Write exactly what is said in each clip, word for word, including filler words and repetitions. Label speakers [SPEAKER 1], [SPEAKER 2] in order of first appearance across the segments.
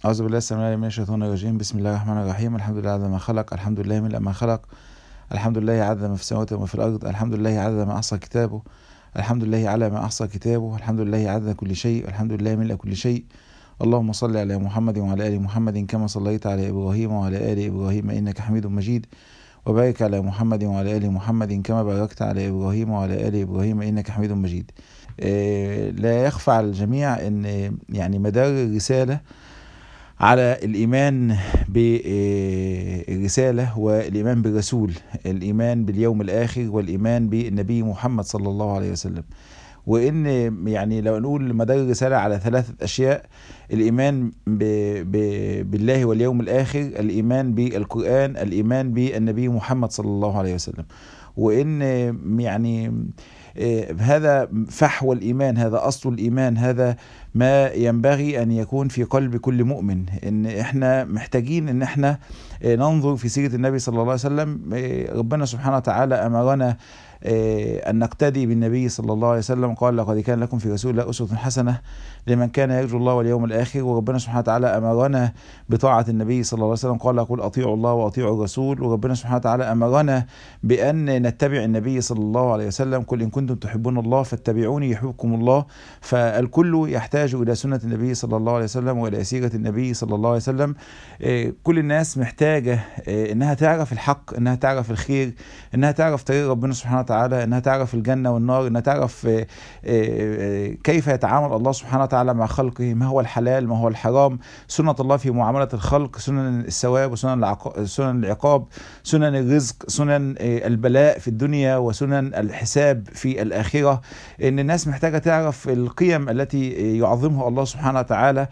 [SPEAKER 1] أعوذ بالله السميع العليم من الشيطان الرجيم. بسم الله الرحمن الرحيم. الحمد لله عدد ما خلق، الحمد لله ملء ما خلق، الحمد لله عدد ما في السماوات وما في الأرض، الحمد لله عدد ما أحصى كتابه، الحمد لله على ما أحصى كتابه، الحمد لله عدد كل شيء، الحمد لله ملء كل شيء. اللهم صل على محمد وعلى آل محمد كما صليت على إبراهيم وعلى آل إبراهيم إنك حميد مجيد، وبارك على محمد وعلى آل محمد كما باركت على إبراهيم وعلى آل إبراهيم إنك حميد مجيد. آه لا يخفى على الجميع أن يعني مدار الرسالة على الإيمان بالرسالة والإيمان بالرسول، الإيمان باليوم الآخر والإيمان بالنبي محمد صلى الله عليه وسلم. وإن يعني لو نقول مدار الرسالة على ثلاثة أشياء: الإيمان ب ب بالله واليوم الآخر، الإيمان بالقرآن، الإيمان بالنبي محمد صلى الله عليه وسلم. وإن يعني هذا فحوى الإيمان، هذا أصل الإيمان، هذا ما ينبغي أن يكون في قلب كل مؤمن. إن إحنا محتاجين إن إحنا ننظر في سيرة النبي صلى الله عليه وسلم. ربنا سبحانه وتعالى أمرنا أن نقتدي بالنبي صلى الله عليه وسلم، قال: لقد كان لكم في رسول الله أسوة حسنة لمن كان يرجو الله واليوم الآخر. وربنا سبحانه وتعالى أمرنا بطاعة النبي صلى الله عليه وسلم، قال: قل أطيعوا الله وأطيعوا الرسول. وربنا سبحانه وتعالى أمرنا بأن نتبع النبي صلى الله عليه وسلم، قل إن كنتم تحبون الله فاتبعوني يحببكم الله. فالكل يحتاج إلى سنة النبي صلى الله عليه وسلم وإلى سيرة النبي صلى الله عليه وسلم. كل الناس محتاجة إنها تعرف الحق، إنها تعرف الخير، إنها تعرف طريق ربنا سبحانه وتعالى، إنها تعرف الجنة والنار، إنها تعرف كيف يتعامل الله سبحانه وتعالى مع خلقه، ما هو الحلال ما هو الحرام، سنة الله في معاملة الخلق، سنن الثواب وسنن سنن العقاب، سنن الرزق، سنن البلاء في الدنيا وسنن الحساب في الآخرة. إن الناس محتاجة تعرف القيم التي يعظمها الله سبحانه وتعالى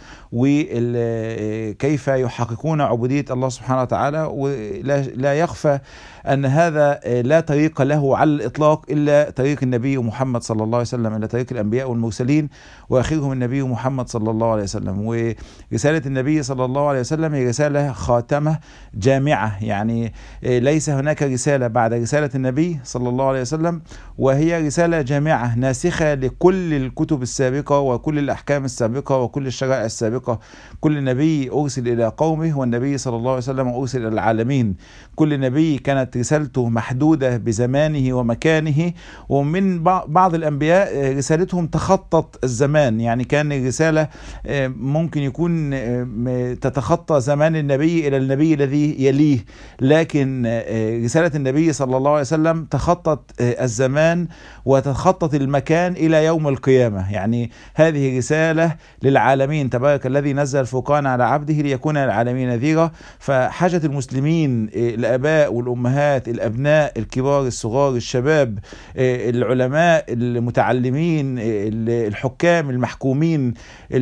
[SPEAKER 1] وكيف يحققون عبودية الله سبحانه وتعالى. ولا يخفى أن هذا لا طريق له على الإطلاق إلا طريق النبي محمد صلى الله عليه وسلم، إلا طريق الأنبياء والمرسلين وآخرهم النبي محمد صلى الله عليه وسلم. ورسالة النبي صلى الله عليه وسلم هي رسالة خاتمة جامعة، يعني ليس هناك رسالة بعد رسالة النبي صلى الله عليه وسلم، وهي رسالة جامعة ناسخة لكل الكتب السابقة وكل الأحكام السابقة وكل الشرائع السابقة. كل نبي أرسل إلى قومه، والنبي صلى الله عليه وسلم أرسل إلى العالمين. كل نبي كانت رسالته محدودة بزمانه ومكانه، ومن بعض الأنبياء رسالتهم تخطط الزمان، يعني كان الرسالة ممكن يكون تتخطى زمان النبي إلى النبي الذي يليه، لكن رسالة النبي صلى الله عليه وسلم تخطط الزمان وتخطط المكان إلى يوم القيامة. يعني هذه رسالة للعالمين، تبارك الذي نزل الفرقان على عبده ليكون للعالمين نذيرا. فحاجة المسلمين، الآباء والأمهات، الأبناء الكبار الصغار، الشباب، العلماء المتعلمين، الحكام المحكومين،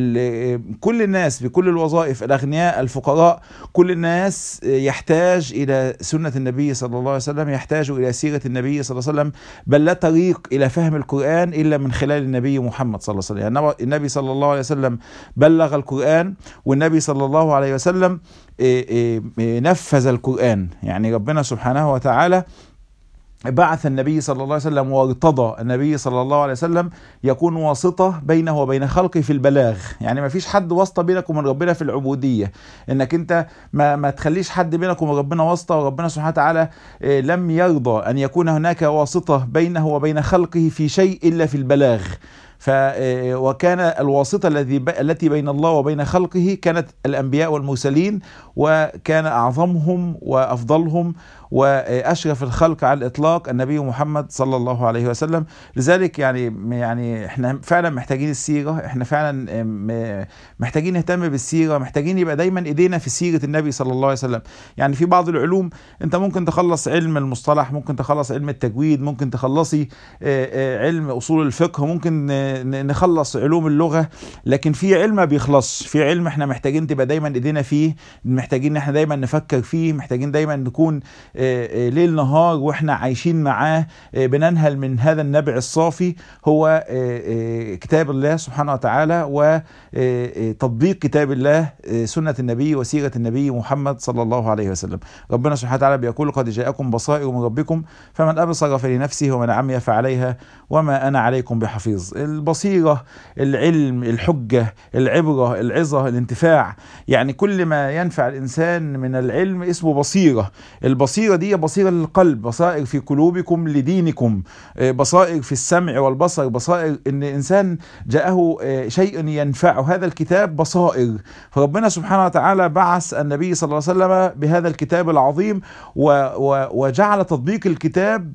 [SPEAKER 1] كل الناس بكل الوظائف، الأغنياء الفقراء، كل الناس يحتاج إلى سنة النبي صلى الله عليه وسلم، يحتاج إلى سيرة النبي صلى الله عليه وسلم. بل لا طريق إلى فهم القرآن إلا من خلال النبي محمد صلى الله عليه وسلم. يعني النبي صلى الله عليه وسلم بلغ القرآن، والنبي صلى الله عليه وسلم نفذ القرآن. يعني ربنا سبحانه وتعالى بعث النبي صلى الله عليه وسلم وارتضى النبي صلى الله عليه وسلم يكون واسطة بينه وبين خلقه في البلاغ. يعني ما فيش حد واسطة بينك وبين ربنا في العبودية، انك انت ما, ما تخليش حد بينك وبين ربنا واسطة. وربنا سبحانه وتعالى لم يرضى ان يكون هناك واسطة بينه وبين خلقه في شيء الا في البلاغ. ف وكان الواسطة الذي التي بين الله وبين خلقه كانت الأنبياء والمرسلين، وكان أعظمهم وأفضلهم وأشرف الخلق على الإطلاق النبي محمد صلى الله عليه وسلم. لذلك يعني يعني احنا فعلا محتاجين السيرة، احنا فعلا محتاجين نهتم بالسيرة، محتاجين يبقى دايما ايدينا في سيرة النبي صلى الله عليه وسلم. يعني في بعض العلوم انت ممكن تخلص علم المصطلح، ممكن تخلص علم التجويد، ممكن تخلصي علم أصول الفقه، ممكن نخلص علوم اللغة، لكن في علم ما بيخلص، في علم احنا محتاجين تبقى دايما ايدينا فيه، محتاجين احنا دايما نفكر فيه، محتاجين دايما نكون ليل نهار واحنا عايشين معاه بننهل من هذا النبع الصافي هو كتاب الله سبحانه وتعالى وتطبيق كتاب الله، سنة النبي وسيرة النبي محمد صلى الله عليه وسلم. ربنا سبحانه وتعالى بيقول: قد جاءكم بصائر من ربكم فمن أبصر فلنفسه ومن عمي فعليها وما أنا عليكم بحفيظ. البصيرة، العلم، الحجة، العبرة، العظة، الانتفاع، يعني كل ما ينفع الإنسان من العلم اسمه بصيرة. البصيرة دي بصيرة للقلب، بصائر في قلوبكم لدينكم، بصائر في السمع والبصر، بصائر إن إنسان جاءه شيء ينفعه. هذا الكتاب بصائر. فربنا سبحانه وتعالى بعث النبي صلى الله عليه وسلم بهذا الكتاب العظيم وجعل تطبيق الكتاب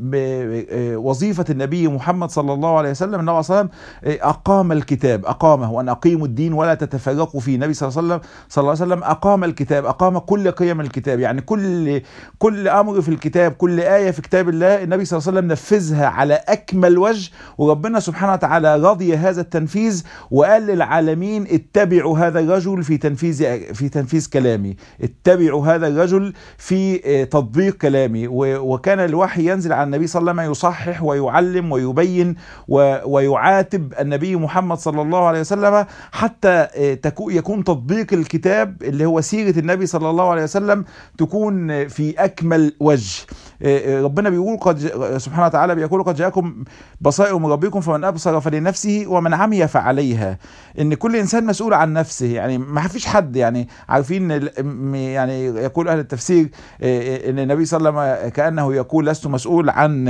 [SPEAKER 1] بوظيفة النبي محمد صلى الله عليه وسلم. النبي صلى الله عليه وسلم أقام الكتاب، أقامه، وأن أقيموا الدين ولا تتفرقوا فيه. النبي صلى الله عليه وسلم صلى الله عليه وسلم أقام الكتاب، أقام كل قيم الكتاب، يعني كل كل أمر في الكتاب، كل آية في كتاب الله النبي صلى الله عليه وسلم نفذها على أكمل وجه. وربنا سبحانه وتعالى رضي هذا التنفيذ وقال للعالمين: اتبعوا هذا الرجل في تنفيذ في تنفيذ كلامي، اتبعوا هذا الرجل في تطبيق كلامي. وكان الوحي ينزل على النبي صلى الله عليه وسلم يصحح ويعلم ويبين ويعاتب النبي محمد صلى الله عليه وسلم حتى يكون تطبيق الكتاب اللي هو سيرة النبي صلى الله عليه وسلم تكون في أكمل وجه. ربنا بيقول قد سبحانه وتعالى بيقول: قد جاءكم بصائر من ربكم فمن أبصر فلنفسه ومن عمي فعليها. إن كل إنسان مسؤول عن نفسه، يعني ما فيش حد، يعني عارفين يعني يقول أهل التفسير إن النبي صلى الله عليه وسلم كأنه يقول: لست مسؤول عن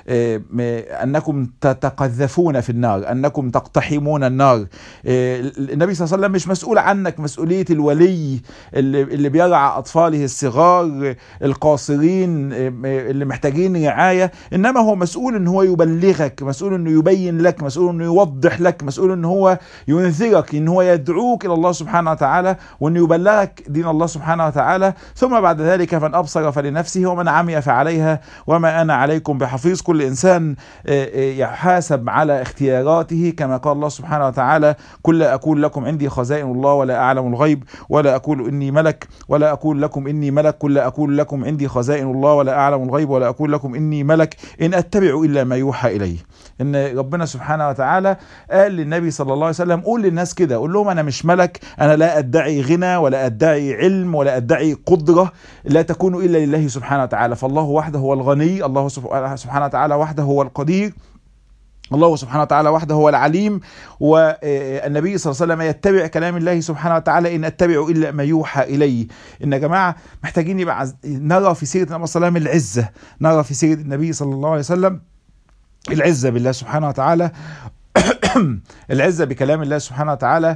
[SPEAKER 1] أنكم تتقذفون في النار، أنكم تقتحمون النار. النبي صلى الله عليه وسلم مش مسؤول عنك مسؤولية الولي اللي, اللي بيرعى أطفاله الصغار القاصرين اللي محتاجين رعاية، إنما هو مسؤول إن هو يبلغك، مسؤول إنه يبين لك، مسؤول إنه يوضح لك، مسؤول إن هو ينذرك، إن هو يدعوك إلى الله سبحانه وتعالى وإنه يبلغك دين الله سبحانه وتعالى. ثم بعد ذلك: من أبصر فلنفسه ومن عمي فعليها وما أنا عليكم بحفيظ. كل إنسان يحاسب على اختياراته كما قال الله سبحانه وتعالى: قل أقول لكم عندي خزائن الله ولا أعلم الغيب ولا أقول إني ملك ولا أقول لكم إني ملك قل أقول لكم عندي خزائن الله ولا أعلم الغيب ولا أقول لكم إني ملك إن أتبع إلا ما يوحى إليه. إن ربنا سبحانه وتعالى قال للنبي صلى الله عليه وسلم: قول للناس كده، قول لهم أنا مش ملك، أنا لا أدعي غنى ولا أدعي علم ولا أدعي قدرة، لا تكون إلا لله سبحانه وتعالى. فالله وحده هو الغني، الله سبحانه وتعالى وحده هو القدير، الله سبحانه وتعالى وحده هو العليم. والنبي صلى الله عليه وسلم يتبع كلام الله سبحانه وتعالى: إن أتبع إلا ما يوحى إليه. إن يا جماعة محتاجين يبقى نرى في سيرة النبي صلى الله عليه وسلم العزة، نرى في سيرة النبي صلى الله عليه وسلم العزة بالله سبحانه وتعالى، العزة بكلام الله سبحانه وتعالى،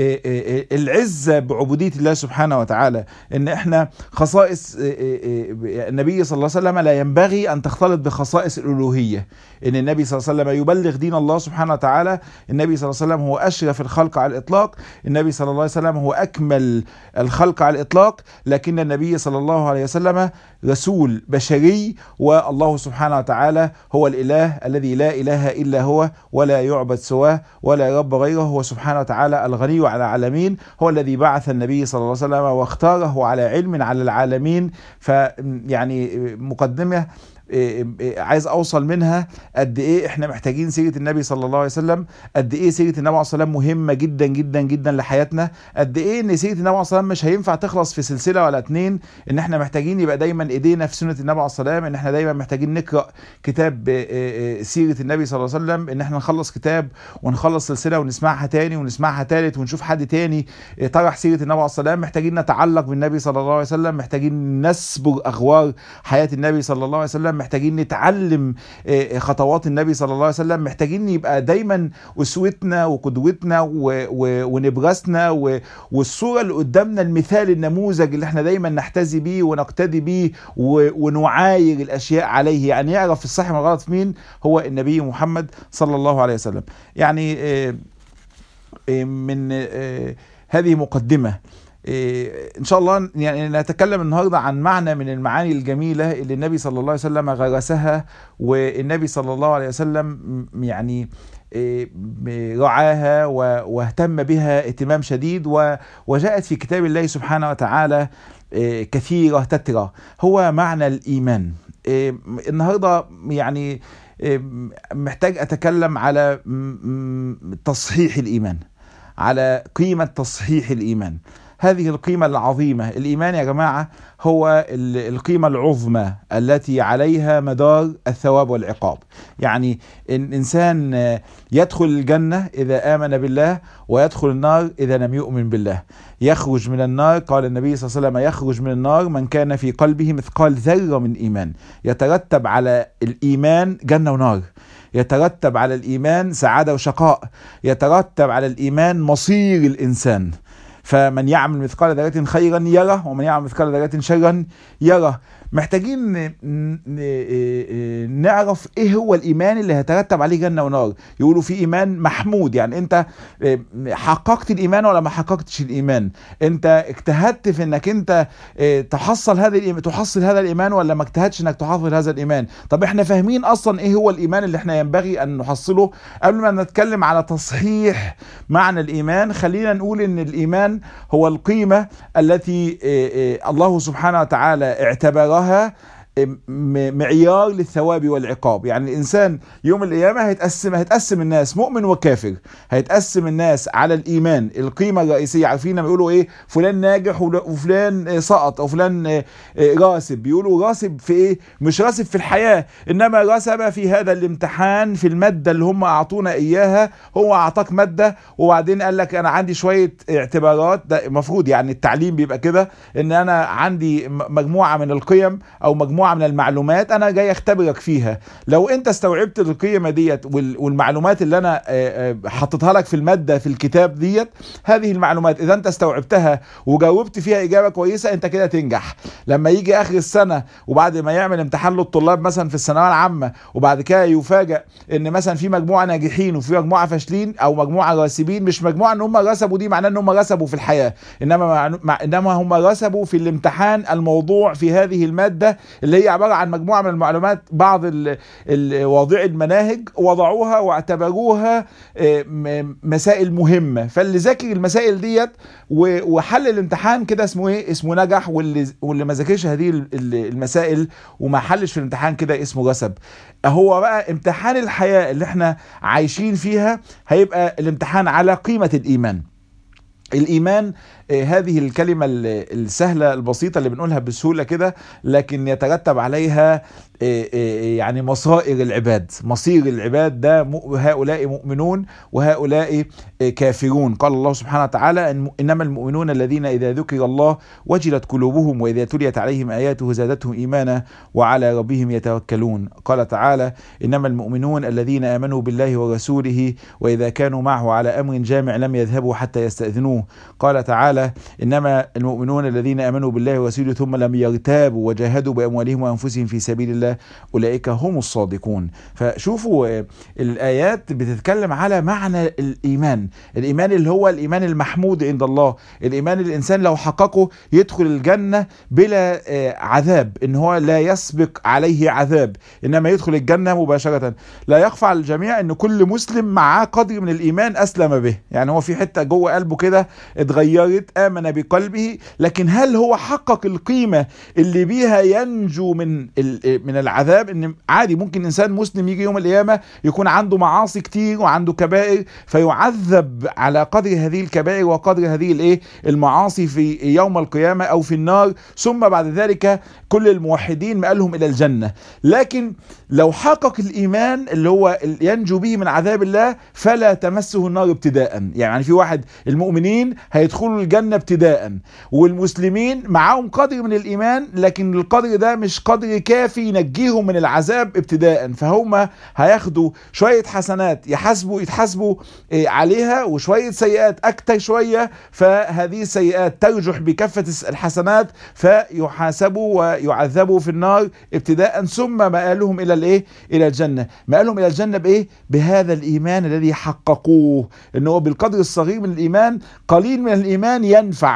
[SPEAKER 1] العزة بعبودية الله سبحانه وتعالى. ان احنا خصائص النبي صلى الله عليه وسلم لا ينبغي ان تختلط بخصائص الالوهية. ان النبي صلى الله عليه وسلم يبلغ دين الله سبحانه وتعالى. النبي صلى الله عليه وسلم هو اشرف الخلق على الاطلاق، النبي صلى الله عليه وسلم هو اكمل الخلق على الاطلاق، لكن النبي صلى الله عليه وسلم رسول بشري، والله سبحانه وتعالى هو الاله الذي لا اله الا هو ولا يعبد سواه ولا رب غيره. هو سبحانه وتعالى الغني على العالمين، هو الذي بعث النبي صلى الله عليه وسلم واختاره على علم على العالمين. فيعني مقدمة عايز اوصل منها قد ايه احنا محتاجين سيرة النبي صلى الله عليه وسلم، قد ايه سيرة النبي عليه الصلاة والسلام مهمة جدا جدا جدا لحياتنا، قد ايه ان سيرة النبي عليه الصلاة والسلام مش هينفع تخلص في سلسلة ولا اتنين، ان احنا محتاجين يبقى دايما ايدينا في سنة النبي عليه الصلاة والسلام، ان احنا دايما محتاجين نقرأ كتاب سيرة النبي صلى الله عليه وسلم، ان احنا نخلص كتاب ونخلص سلسلة ونسمعها تاني ونسمعها تالت ونشوف حد تاني طرح سيرة النبي عليه الصلاة والسلام. محتاجين نتعلق بالنبي صلى الله عليه وسلم، محتاجين نسبر اغوار حياة النبي صلى الله عليه وسلم، محتاجين نتعلم خطوات النبي صلى الله عليه وسلم، محتاجين يبقى دايما اسوتنا وقدوتنا ونبرسنا والصورة اللي قدامنا، المثال النموذج اللي احنا دايما نحتذي بيه ونقتدي بيه ونعاير الاشياء عليه. يعني يعرف الصح من الغلط مين؟ هو النبي محمد صلى الله عليه وسلم. يعني من هذه مقدمة إن شاء الله يعني نتكلم النهاردة عن معنى من المعاني الجميلة اللي النبي صلى الله عليه وسلم غرسها، والنبي صلى الله عليه وسلم يعني رعاها واهتم بها اهتمام شديد، وجاءت في كتاب الله سبحانه وتعالى كثيرة تترى. هو معنى الإيمان. النهاردة يعني محتاج أتكلم على تصحيح الإيمان، على قيمة تصحيح الإيمان. هذه القيمة العظيمة. الإيمان يا جماعة هو القيمة العظمى التي عليها مدار الثواب والعقاب. يعني الإنسان يدخل الجنة إذا آمن بالله، ويدخل النار إذا لم يؤمن بالله. يخرج من النار، قال النبي صلى الله عليه وسلم، يخرج من النار من كان في قلبه مثقال ذرة من إيمان. يترتب على الإيمان جنة ونار، يترتب على الإيمان سعادة وشقاء، يترتب على الإيمان مصير الإنسان. فمن يعمل مثقال ذرة خيرا يره، ومن يعمل مثقال ذرة شرا يره. محتاجين نعرف ايه هو الايمان اللي هيترتب عليه جنة ونار. يقولوا في ايمان محمود، يعني انت حققت الايمان ولا ما حققتش الايمان، انت اجتهدت في انك انت تحصل هذا الايمان تحصل هذا الايمان ولا ما اجتهدتش انك تحصل هذا الايمان. طب احنا فاهمين اصلا ايه هو الايمان اللي احنا ينبغي ان نحصله؟ قبل ما نتكلم على تصحيح معنى الايمان، خلينا نقول ان الايمان هو القيمة التي الله سبحانه وتعالى اعتبرها معيار للثواب والعقاب. يعني الإنسان يوم القيامة هيتقسم هيتقسم الناس مؤمن وكافر، هيتقسم الناس على الإيمان القيمة الرئيسية. عارفين بيقولوا إيه؟ فلان ناجح وفلان سقط أو فلان راسب. بيقولوا راسب في إيه؟ مش راسب في الحياة، إنما راسب في هذا الامتحان، في المادة اللي هم أعطونا إياها. هو أعطاك مادة وبعدين قال لك أنا عندي شوية اعتبارات. ده المفروض يعني التعليم بيبقى كده، إن أنا عندي مجموعة من القيم أو مجموعة من المعلومات انا جاي اختبرك فيها. لو انت استوعبت القيمه ديت والمعلومات اللي انا حطيتها لك في الماده في الكتاب ديت، هذه المعلومات اذا انت استوعبتها وجاوبت فيها اجابه كويسه، انت كده تنجح. لما يجي اخر السنه وبعد ما يعمل امتحان للطلاب مثلا في الثانويه العامه، وبعد كده يفاجئ ان مثلا في مجموعه ناجحين وفي مجموعه فاشلين او مجموعه راسبين، مش مجموعه ان هم رسبوا دي معناه ان هم رسبوا في الحياه، انما مع انما هم رسبوا في الامتحان الموضوع في هذه الماده اللي هي عبارة عن مجموعة من المعلومات. بعض الواضعي المناهج وضعوها واعتبروها مسائل مهمة، فاللي ذاكر المسائل ديت وحل الامتحان كده اسمه ايه؟ اسمه نجح. واللي واللي ما ذاكرش هذه المسائل وما حلش في الامتحان كده اسمه رسب. هو بقى امتحان الحياة اللي احنا عايشين فيها هيبقى الامتحان على قيمة الإيمان. الإيمان هذه الكلمة السهلة البسيطة اللي بنقولها بسهولة كده، لكن يترتب عليها يعني مصائر العباد. مصير العباد ده هؤلاء مؤمنون وهؤلاء كافرون. قال الله سبحانه وتعالى: إنما المؤمنون الذين إذا ذكر الله وجلت قلوبهم وإذا تليت عليهم آياته زادتهم إيمانا وعلى ربهم يتوكلون. قال تعالى: إنما المؤمنون الذين آمنوا بالله ورسوله وإذا كانوا معه على أمر جامع لم يذهبوا حتى يستأذنوه. قال تعالى: إنما المؤمنون الذين آمنوا بالله ورسوله ثم لم يرتابوا وجاهدوا بأموالهم وأنفسهم في سبيل الله أولئك هم الصادقون. فشوفوا الآيات بتتكلم على معنى الإيمان. الإيمان اللي هو الإيمان المحمود عند الله، الإيمان الإنسان لو حققه يدخل الجنة بلا عذاب، إن هو لا يسبق عليه عذاب، إنما يدخل الجنة مباشرة. لا يخفى على الجميع إن كل مسلم معاه قدر من الإيمان أسلم به. يعني هو في حتة جوه قلبه كده اتغيرت، آمن بقلبه، لكن هل هو حقق القيمة اللي بيها ينجو من من العذاب؟ ان عادي ممكن انسان مسلم يجي يوم القيامة يكون عنده معاصي كتير وعنده كبائر، فيعذب على قدر هذه الكبائر وقدر هذه الايه المعاصي في يوم القيامة او في النار، ثم بعد ذلك كل الموحدين مآلهم الى الجنة. لكن لو حقق الإيمان اللي هو ينجو به من عذاب الله فلا تمسه النار ابتداء. يعني في واحد المؤمنين هيدخلوا الجنة ابتداء، والمسلمين معاهم قدر من الإيمان، لكن القدر ده مش قدر كافي ينجيهم من العذاب ابتداء، فهم هياخدوا شوية حسنات يحاسبوا يتحاسبوا عليها وشوية سيئات أكتر شوية، فهذه السيئات ترجح بكفة الحسنات فيحاسبوا ويعذبوا في النار ابتداء، ثم مآلهم إلى الإيه؟ إلى الجنة. مآلهم إلى الجنة بإيه؟ بهذا الإيمان الذي حققوه، إنه بالقدر الصغير من الإيمان قليل من الإيمان ينفع،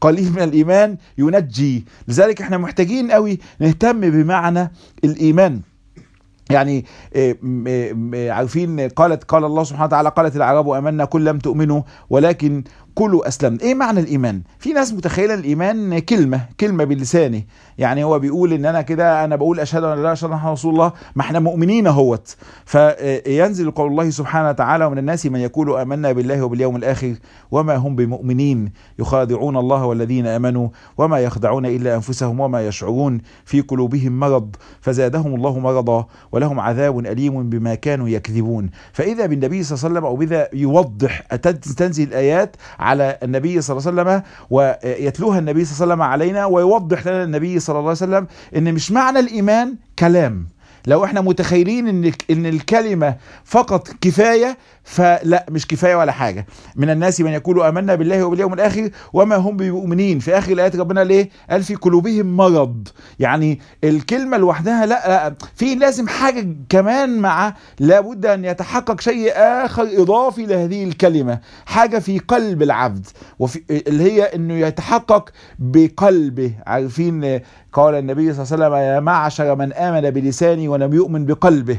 [SPEAKER 1] قليل من الإيمان ينجي. لذلك احنا محتاجين قوي نهتم بمعنى الإيمان. يعني عارفين قالت قال الله سبحانه وتعالى قالت الأعراب آمنا قل لم تؤمنوا ولكن كلوا أسلمنا. ايه معنى الإيمان؟ في ناس متخيلة الإيمان كلمة كلمة بلسانه، يعني هو بيقول ان انا كده انا بقول اشهد ان لا اله الا الله محمد رسول الله، ما احنا مؤمنين اهوت. فينزل قول الله سبحانه وتعالى ومن الناس من يقول آمنا بالله وباليوم الآخر وما هم بمؤمنين يخادعون الله والذين آمنوا وما يخدعون إلا أنفسهم وما يشعرون في قلوبهم مرض فزادهم الله مرضا ولهم عذاب أليم بما كانوا يكذبون. فإذا بالنبي صلى الله عليه وسلم أو بذا يوضح تنزل الآيات على النبي صلى الله عليه وسلم ويتلوها النبي صلى الله عليه وسلم علينا، ويوضح لنا النبي صلى الله عليه وسلم ان مش معنى الإيمان كلام. لو احنا متخيلين ان ان الكلمه فقط كفايه، فلا، مش كفايه ولا حاجه. من الناس من يقول آمنا بالله وباليوم الآخر وما هم بمؤمنين. في اخر الايات ربنا ليه قال في قلوبهم مرض، يعني الكلمه لوحدها لا, لا في لازم حاجه كمان مع، لابد ان يتحقق شيء اخر اضافي لهذه الكلمه، حاجه في قلب العبد، وفي اللي هي انه يتحقق بقلبه. عارفين قال النبي صلى الله عليه وسلم يا معشر من آمن بلساني ولم يؤمن بقلبه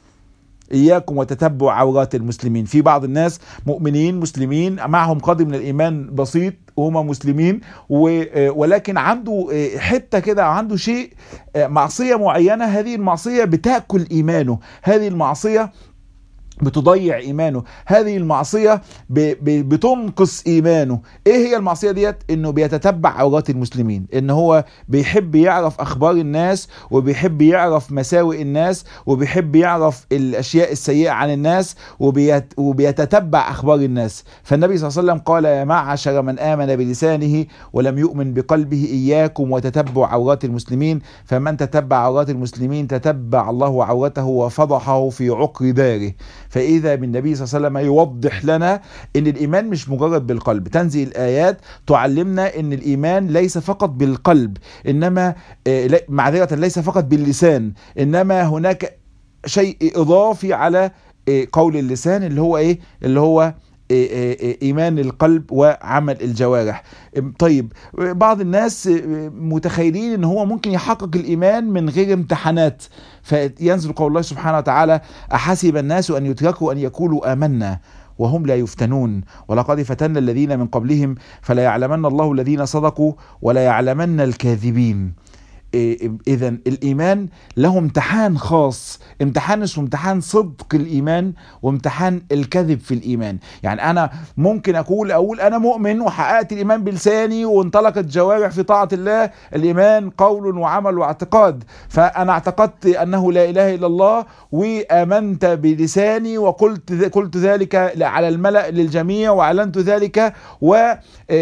[SPEAKER 1] إياكم وتتبع عورات المسلمين. في بعض الناس مؤمنين مسلمين معهم قدر من الإيمان بسيط وهم مسلمين، ولكن عنده حتة كده، عنده شيء معصية معينة، هذه المعصية بتأكل إيمانه، هذه المعصية بتضيع إيمانه، هذه المعصية بتنقص إيمانه. إيه هي المعصية ديت؟ إنه بيتتبع عورات المسلمين، إن هو بيحب يعرف أخبار الناس وبيحب يعرف مساوئ الناس وبيحب يعرف الأشياء السيئة عن الناس وبيت وبيتتبع أخبار الناس. فالنبي صلى الله عليه وسلم قال يا معشر من آمن بلسانه ولم يؤمن بقلبه إياكم وتتبع عورات المسلمين، فمن تتبع عورات المسلمين تتبع الله عورته وفضحه في عقر داره. فإذا بالنبي صلى الله عليه وسلم يوضح لنا ان الإيمان مش مجرد بالقلب. تنزل الآيات تعلمنا ان الإيمان ليس فقط بالقلب، انما معذرة ليس فقط باللسان، انما هناك شيء اضافي على قول اللسان اللي هو ايه؟ اللي هو إيمان القلب وعمل الجوارح. طيب بعض الناس متخيلين ان هو ممكن يحقق الإيمان من غير امتحانات، فينزل قول الله سبحانه وتعالى أحسب الناس أن يتركوا أن يقولوا آمنا وهم لا يفتنون ولقد فتنا الذين من قبلهم فلا يعلمن الله الذين صدقوا ولا يعلمن الكاذبين. إذا الإيمان له امتحان خاص، امتحان اسمه امتحان صدق الإيمان وامتحان الكذب في الإيمان. يعني أنا ممكن أقول أقول أنا مؤمن وحققت الإيمان بلساني وانطلقت جوارح في طاعة الله، الإيمان قول وعمل واعتقاد، فأنا اعتقدت أنه لا إله إلا الله وآمنت بلساني وقلت قلت ذلك على الملأ للجميع وأعلنت ذلك، و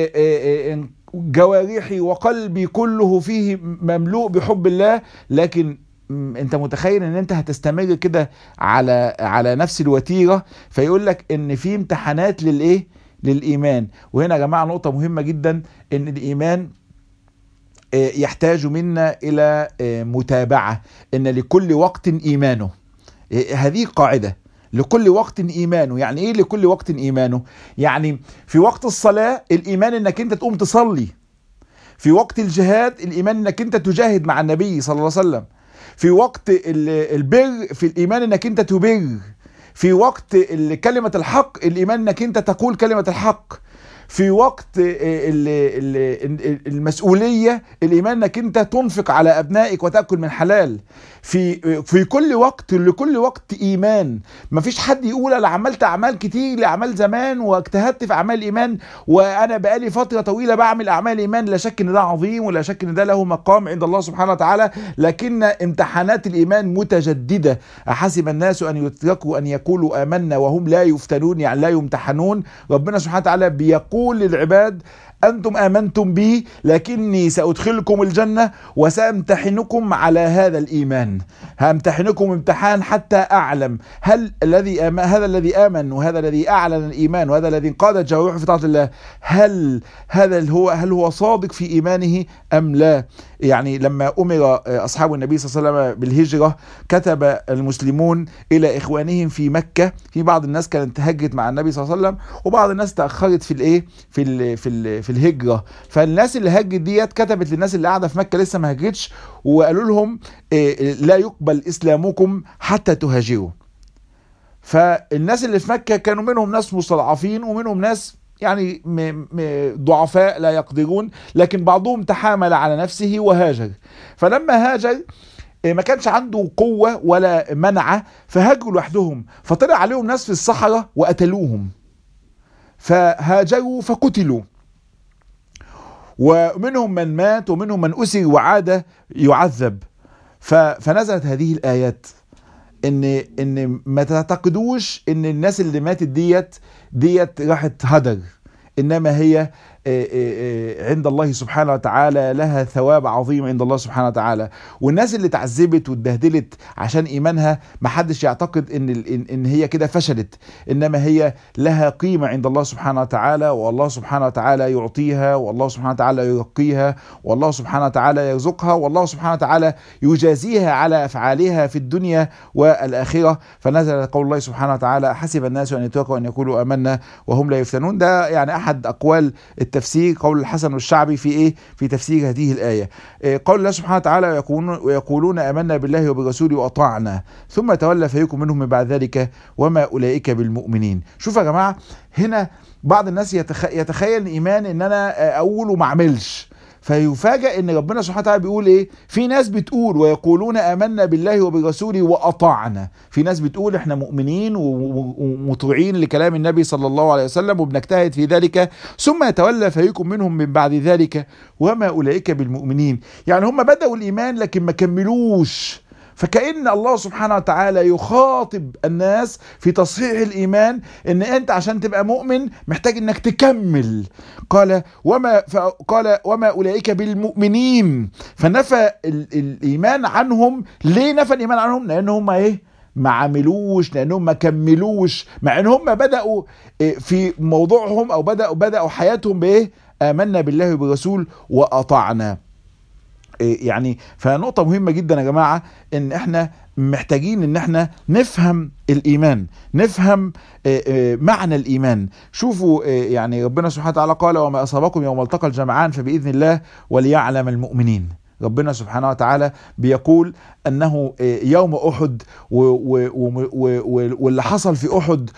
[SPEAKER 1] جوارحي وقلبي كله فيه مملوء بحب الله. لكن انت متخيل ان انت هتستمر كده على على نفس الوتيرة؟ فيقول لك ان في امتحانات للايه؟ للإيمان. وهنا يا جماعة نقطة مهمة جدا، ان الإيمان يحتاج منا الى متابعة، ان لكل وقت إيمانه. هذه قاعدة، لكل وقت إيمانه. يعني إيه لكل وقت إيمانه؟ يعني في وقت الصلاة الإيمان إنك أنت تقوم تصلي، في وقت الجهاد الإيمان إنك أنت تجاهد مع النبي صلى الله عليه وسلم، في وقت البر في الإيمان إنك أنت تبر، في وقت كلمة الحق الإيمان إنك أنت تقول كلمة الحق، في وقت المسؤولية الإيمان إنك أنت تنفق على أبنائك وتأكل من حلال. في في كل وقت، لكل وقت إيمان. ما فيش حد يقول أنا عملت أعمال كتير لأعمال زمان واجتهدت في أعمال الإيمان وأنا بقالي فترة طويلة بعمل أعمال الإيمان. لا شك إن ده عظيم ولا شك إن ده له مقام عند الله سبحانه وتعالى، لكن امتحانات الإيمان متجددة. أحسب الناس أن يتركوا أن يقولوا آمنا وهم لا يفتنون، يعني لا يمتحنون. ربنا سبحانه وتعالى بيقول للعباد أنتم آمنتم بي لكني سأدخلكم الجنة وسأمتحنكم على هذا الإيمان. همتحنكم امتحان حتى أعلم هل الذي آمن هذا الذي آمن وهذا الذي أعلن الإيمان وهذا الذي انقاد جوارحه في طاعة الله، هل هذا هو هل هو صادق في إيمانه أم لا؟ يعني لما أمر أصحاب النبي صلى الله عليه وسلم بالهجرة كتب المسلمون إلى إخوانهم في مكة. في بعض الناس كانت هجرت مع النبي صلى الله عليه وسلم وبعض الناس تأخرت في الإيه في ال في ال في الهجرة. فالناس اللي هجت ديت كتبت للناس اللي قاعدة في مكة لسه ما هجتش وقالوا لهم لا يقبل إسلامكم حتى تهاجروا. فالناس اللي في مكة كانوا منهم ناس مستضعفين ومنهم ناس يعني ضعفاء لا يقدرون، لكن بعضهم تحامل على نفسه وهاجر. فلما هاجر ما كانش عنده قوة ولا منعة فهاجروا لوحدهم، فطلع عليهم ناس في الصحراء وقتلوهم، فهاجروا فقتلوا، ومنهم من مات ومنهم من أسر وعاد يعذب. فنزلت هذه الآيات ان ان ما تعتقدوش ان الناس اللي ماتت ديت ديت راحت هدر، انما هي عند الله سبحانه وتعالى لها ثواب عظيم عند الله سبحانه وتعالى. والناس اللي تعذبت واتبهدلت عشان ايمانها ما حدش يعتقد ان ان هي كده فشلت، انما هي لها قيمة عند الله سبحانه وتعالى، والله سبحانه وتعالى يعطيها، والله سبحانه وتعالى يرقيها، والله سبحانه وتعالى يرزقها، والله سبحانه وتعالى يجازيها على افعالها في الدنيا والاخرة. فنزل قول الله سبحانه وتعالى حسب الناس ان يتركوا ان يقولوا امنا وهم لا يفتنون. ده يعني احد اقوال التفسير، قول الحسن والشعبي في ايه في تفسير هذه الآية. إيه قول الله سبحانه وتعالى ويقولون, ويقولون آمنا بالله وبرسوله وأطعنا ثم تولى فريق منهم من بعد ذلك وما أولئك بالمؤمنين. شوف يا جماعة، هنا بعض الناس يتخ... يتخيل الإيمان إن أنا أقول وما أعملش، فيفاجأ ان ربنا سبحانه وتعالى بيقول ايه؟ في ناس بتقول ويقولون آمنا بالله وبرسوله وأطعنا، في ناس بتقول احنا مؤمنين ومطيعين لكلام النبي صلى الله عليه وسلم وبنجتهد في ذلك، ثم يتولى فريق منهم من بعد ذلك وما أولئك بالمؤمنين. يعني هم بدأوا الإيمان لكن ما كملوش. فكأن الله سبحانه وتعالى يخاطب الناس في تصحيح الإيمان ان انت عشان تبقى مؤمن محتاج انك تكمل. قال وما قال وما أولئك بالمؤمنين، فنفى الإيمان عنهم. ليه نفى الإيمان عنهم؟ لأن هم ايه؟ ما عملوش، لأنهم ما كملوش، مع ان هم بدأوا في موضوعهم او بدأوا بدأوا حياتهم بايه؟ آمنا بالله وبرسول وأطعنا. يعني فنقطة مهمة جدا يا جماعة ان احنا محتاجين ان احنا نفهم الايمان، نفهم معنى الايمان. شوفوا يعني ربنا سبحانه وتعالى قال وما اصابكم يوم التقى الجمعان فباذن الله وليعلم المؤمنين. ربنا سبحانه وتعالى بيقول انه يوم احد واللي حصل في احد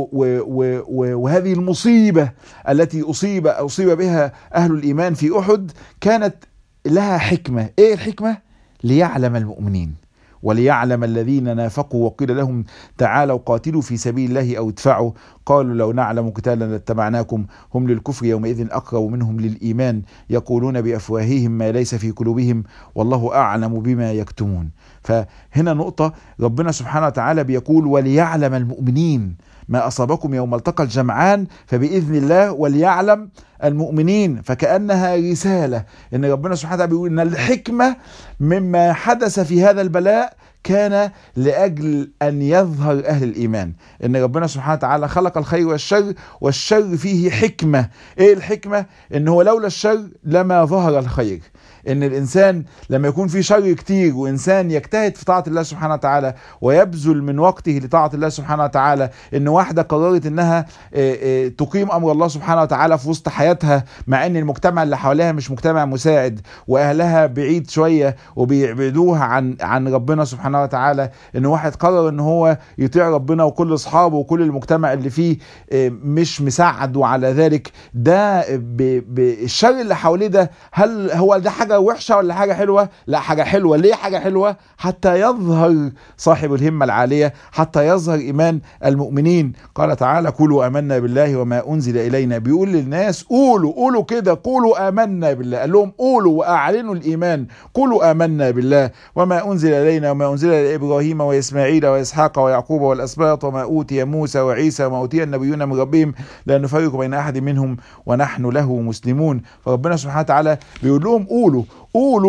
[SPEAKER 1] وهذه المصيبة التي اصيب اصيب بها اهل الايمان في احد كانت لها حكمة. ايه الحكمة؟ ليعلم المؤمنين وليعلم الذين نافقوا وقيل لهم تعالوا قاتلوا في سبيل الله او ادفعوا قالوا لو نعلم قتالا لاتبعناكم هم للكفر يومئذ اقرب منهم للايمان يقولون بافواههم ما ليس في قلوبهم والله اعلم بما يكتمون. فهنا نقطة، ربنا سبحانه وتعالى بيقول وليعلم المؤمنين، ما أصابكم يوم التقى الجمعان فبإذن الله وليعلم المؤمنين. فكأنها رسالة ان ربنا سبحانه وتعالى بيقول ان الحكمة مما حدث في هذا البلاء كان لأجل أن يظهر أهل الإيمان، إن ربنا سبحانه وتعالى خلق الخير والشر والشر فيه حكمة. إيه الحكمة؟ إن هو لولا الشر لما ظهر الخير. ان الانسان لما يكون في شر كتير وانسان يجتهد في طاعة الله سبحانه وتعالى ويبذل من وقته لطاعة الله سبحانه وتعالى، ان واحدة قررت انها تقيم امر الله سبحانه وتعالى في وسط حياتها مع ان المجتمع اللي حواليها مش مجتمع مساعد واهلها بعيد شوية وبيعبدوها عن عن ربنا سبحانه وتعالى، ان واحد قرر ان هو يطيع ربنا وكل اصحابه وكل المجتمع اللي فيه مش مساعد وعلى ذلك ده بالشر اللي حواليه ده، هل هو ده حاجة وحشة ولا حاجة حلوة؟ لا، حاجة حلوة. ليه حاجة حلوة؟ حتى يظهر صاحب الهمة العالية، حتى يظهر إيمان المؤمنين. قال تعالى قولوا آمنا بالله وما أنزل إلينا، بيقول للناس قولوا قولوا كده، قولوا آمنا بالله، قال لهم قولوا وأعلنوا الإيمان، قولوا آمنا بالله وما أنزل إلينا وما أنزل لإبراهيم وإسماعيل وإسحاق ويعقوب والأسباط وما أوتي موسى وعيسى وما أوتي النبيون من ربهم لا نفرق بين أحد منهم ونحن له مسلمون. فربنا سبحانه وتعالى بيقول لهم قولوا قولوا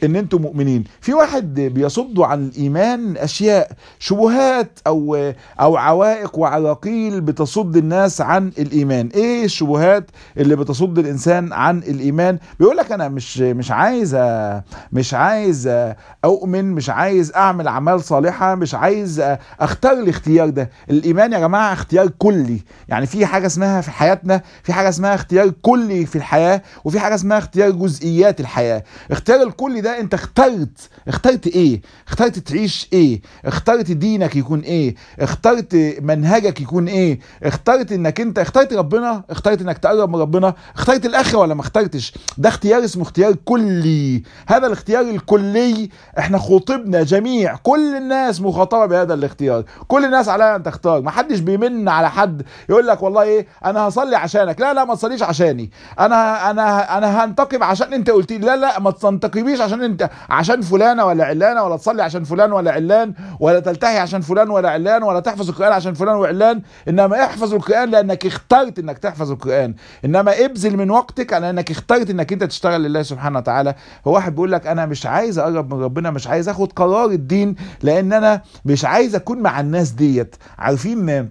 [SPEAKER 1] ان انتم مؤمنين. في واحد بيصدوا عن الايمان اشياء، شبهات او او عوائق وعراقيل بتصد الناس عن الايمان. ايه الشبهات اللي بتصد الانسان عن الايمان؟ بيقول لك انا مش مش عايز مش عايز اؤمن، مش عايز اعمل اعمال صالحه، مش عايز اختار الاختيار ده. الايمان يا جماعه اختيار كلي، يعني في حاجه اسمها في حياتنا، في حاجه اسمها اختيار كلي في الحياه، وفي حاجه اسمها اختيار جزئيات الحياه. اختيار الكلي ده انت اخترت اخترت ايه؟ اخترت تعيش ايه؟ اخترت دينك يكون ايه؟ اخترت منهجك يكون ايه؟ اخترت انك انت اخترت ربنا، اخترت انك تقرب من ربنا، اخترت الاخره ولا ما اخترتش؟ ده اختيار اسمه اختيار كلي. هذا الاختيار الكلي احنا خطبنا جميع، كل الناس مخاطبه بهذا الاختيار، كل الناس عليها ان تختار. ما حدش بيمن على حد يقول لك والله ايه انا هصلي عشانك، لا لا ما تصليش عشاني، انا انا انا هنتقب عشان انت قلت لي، لا لا ما تنتقبيش عشان انت عشان فلانه ولا علانه، ولا تصلي عشان فلان ولا علان، ولا تلتحي عشان فلان ولا علان، ولا تحفظ القرآن عشان فلان وعلان. انما احفظ القرآن لانك اخترت انك تحفظ القرآن، انما ابذل من وقتك على انك اخترت انك انت تشتغل لله سبحانه وتعالى. هو واحد بيقول لك انا مش عايز اقرب من ربنا، مش عايز اخد قرار الدين لان انا مش عايز اكون مع الناس ديت. عارفين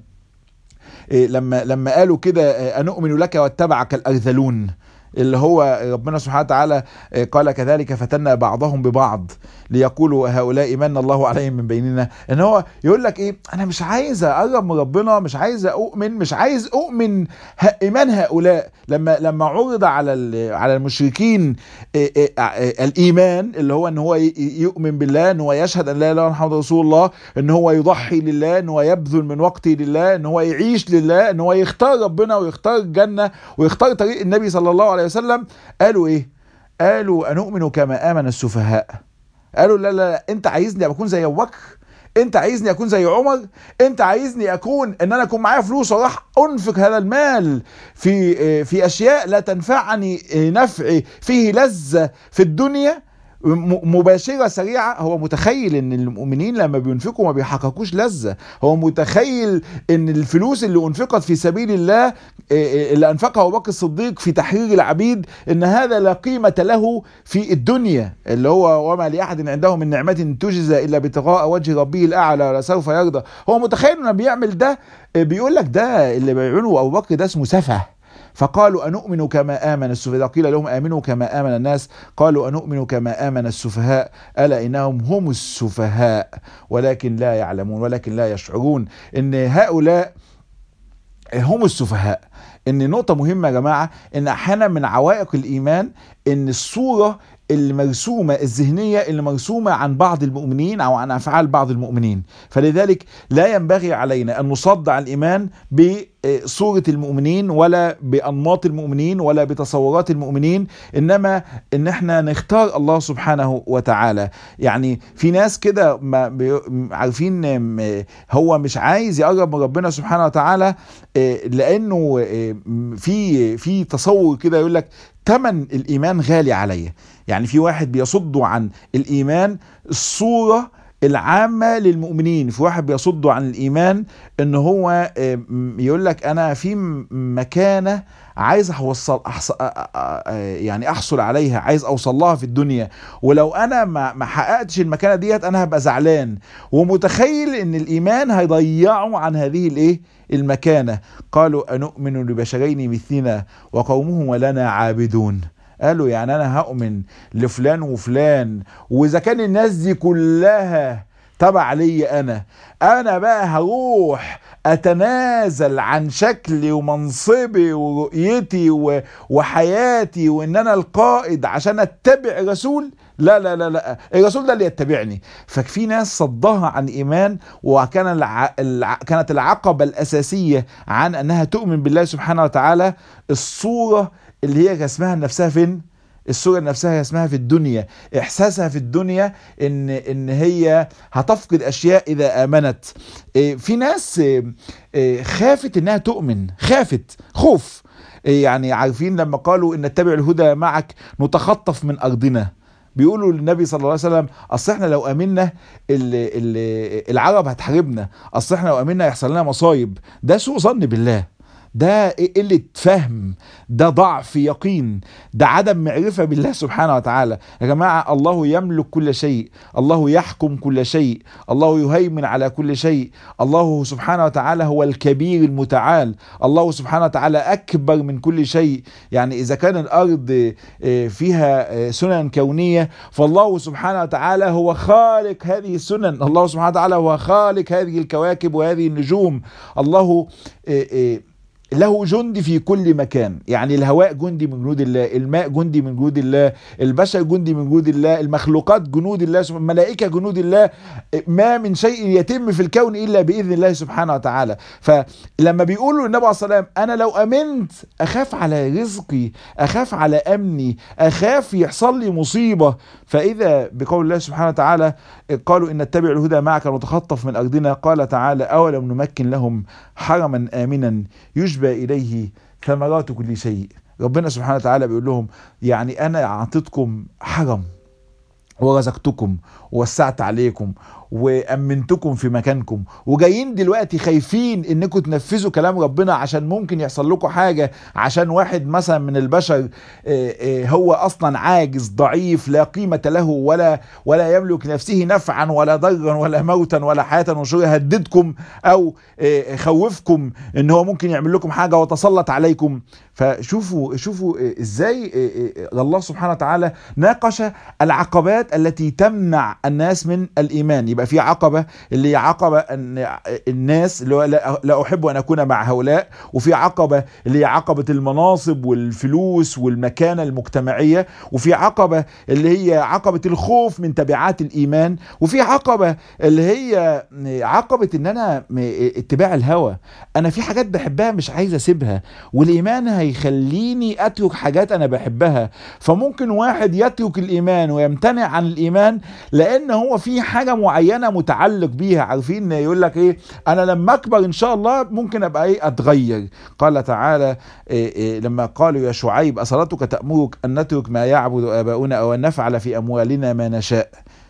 [SPEAKER 1] لما لما قالوا كده أنؤمن لك واتبعك الأرذلون، اللي هو ربنا سبحانه وتعالى قال كذلك فتنا بعضهم ببعض ليقولوا هؤلاء من الله عليهم من بيننا. ان هو يقول لك ايه انا مش عايز اقرب من ربنا، مش عايز اؤمن، مش عايز اؤمن ايمان هؤلاء. لما لما عرض على على المشركين الايمان اللي هو ان هو يؤمن بالله، ان هو يشهد ان لا اله الا الله محمد رسول الله، ان هو يضحي لله، ان هو يبذل من وقته لله، ان هو يعيش لله، ان هو يختار ربنا ويختار الجنه ويختار طريق النبي صلى الله عليه وسلم، قالوا ايه؟ قالوا أنؤمن كما آمن السفهاء. قالوا لا لا لا انت عايزني اكون زي ابو بكر، انت عايزني اكون زي عمر، انت عايزني اكون ان انا اكون معايا فلوس وراح انفق هذا المال في في اشياء لا تنفعني نفع فيه لذة في الدنيا مباشرة سريعة. هو متخيل ان المؤمنين لما بينفقوا ما بيحققوش لذة، هو متخيل ان الفلوس اللي انفقت في سبيل الله اللي انفقها ابو بكر الصديق في تحرير العبيد ان هذا لا قيمة له في الدنيا، اللي هو وما لأحد عنده من نعمة تجزى الا ابتغاء وجه ربه الاعلى ولا سوف يرضى. هو متخيل انه بيعمل ده، بيقول لك ده اللي بيعمله ابو بكر ده اسمه سفه. فقالوا أنؤمن كما آمن السفهاء، قيل لهم آمنوا كما آمن الناس، قالوا أنؤمن كما آمن السفهاء ألا إنهم هم السفهاء ولكن لا يعلمون، ولكن لا يشعرون ان هؤلاء هم السفهاء. ان نقطة مهمة يا جماعة، ان احيانا من عوائق الايمان ان الصورة المرسومة الذهنية اللي مرسومة عن بعض المؤمنين او عن افعال بعض المؤمنين، فلذلك لا ينبغي علينا ان نصد عن الايمان بصورة المؤمنين ولا بانماط المؤمنين ولا بتصورات المؤمنين، انما ان احنا نختار الله سبحانه وتعالى. يعني في ناس كده عارفين هو مش عايز يقرب من ربنا سبحانه وتعالى لانه في في تصور كده يقول لك ثمن الايمان غالي عليا. يعني في واحد بيصدوا عن الايمان الصورة العامة للمؤمنين، في واحد بيصدوا عن الايمان ان هو يقول لك انا في مكانة عايز اوصل أحصل يعني احصل عليها، عايز اوصل لها في الدنيا، ولو انا ما حققتش المكانة ديت انا هبقى زعلان، ومتخيل ان الايمان هيضيعه عن هذه الايه المكانة. قالوا أنؤمن لبشرين مثلنا وقومهم ولنا عابدون. قالوا يعني أنا هؤمن لفلان وفلان، وإذا كان الناس دي كلها تبع لي أنا أنا بقى هروح أتنازل عن شكلي ومنصبي ورؤيتي وحياتي وإن أنا القائد عشان أتبع رسول؟ لا لا لا لا، الرسول ده اللي يتبعني. ففي ناس صدها عن ايمان، وكان الع... الع... كانت العقبة الاساسية عن انها تؤمن بالله سبحانه وتعالى الصورة اللي هي اسمها نفسها فين؟ الصورة نفسها اسمها في الدنيا، احساسها في الدنيا ان ان هي هتفقد اشياء اذا امنت. في ناس خافت انها تؤمن، خافت خوف. يعني عارفين لما قالوا ان نتبع الهدى معك نتخطف من ارضنا، بيقولوا للنبي صلى الله عليه وسلم اصل احنا لو امنا العرب هتحاربنا، اصل احنا لو امنا يحصل لنا مصايب. ده سوء ظن بالله، ده قلة فهم، ده ضعف يقين، ده عدم معرفة بالله سبحانه وتعالى. يا جماعة الله يملك كل شيء، الله يحكم كل شيء، الله يهيمن على كل شيء، الله سبحانه وتعالى هو الكبير المتعال، الله سبحانه وتعالى أكبر من كل شيء. يعني إذا كان الأرض فيها سنن كونية، فالله سبحانه وتعالى هو خالق هذه السنن، الله سبحانه وتعالى هو خالق هذه الكواكب وهذه النجوم. الله له جند في كل مكان، يعني الهواء جندي من جنود الله، الماء جندي من جنود الله، البشر جندي من جنود الله، المخلوقات جنود الله، الملائكة جنود الله. ما من شيء يتم في الكون إلا بإذن الله سبحانه وتعالى. فلما بيقولوا النبي عليه الصلاة والسلام أنا لو أمنت أخاف على رزقي، أخاف على أمني، أخاف يحصل لي مصيبة، فإذا بقول الله سبحانه وتعالى قالوا إن نتبع الهدى معك نتخطف من أرضنا، قال تعالى أولم نمكن لهم حرما آمنا يجبى إليه ثمرات كل شيء. ربنا سبحانه وتعالى بيقول لهم يعني أنا أعطيتكم حرم ورزقتكم ووسعت عليكم وأمنتكم في مكانكم، وجايين دلوقتي خايفين انكم تنفذوا كلام ربنا عشان ممكن يحصل لكم حاجة، عشان واحد مثلا من البشر هو اصلا عاجز ضعيف لا قيمة له ولا ولا يملك نفسه نفعا ولا ضرا ولا موتا ولا حياة وشرا، يهددكم او خوفكم ان هو ممكن يعمل لكم حاجة وتسلط عليكم. فشوفوا شوفوا ازاي الله سبحانه وتعالى ناقش العقبات التي تمنع الناس من الايمان. يبقى في عقبة اللي هي عقبة ان الناس اللي هو لا احب ان اكون مع هؤلاء، وفي عقبة اللي هي عقبة المناصب والفلوس والمكانة المجتمعية، وفي عقبة اللي هي عقبة الخوف من تبعات الايمان، وفي عقبة اللي هي عقبة ان انا اتباع الهوى. انا في حاجات بحبها مش عايز اسيبها، والايمان هيخليني اترك حاجات انا بحبها. فممكن واحد يترك الايمان ويمتنع عن الايمان لان هو في حاجة معينة متعلق بيها. عارفين يقول لك ايه، انا لما اكبر ان شاء الله ممكن ابقى ايه اتغير. قال تعالى إيه إيه لما قالوا يا شعيب اصلاتك تأمرك ان نترك ما يعبد اباؤنا او ان نفعل في اموالنا ما نشاء.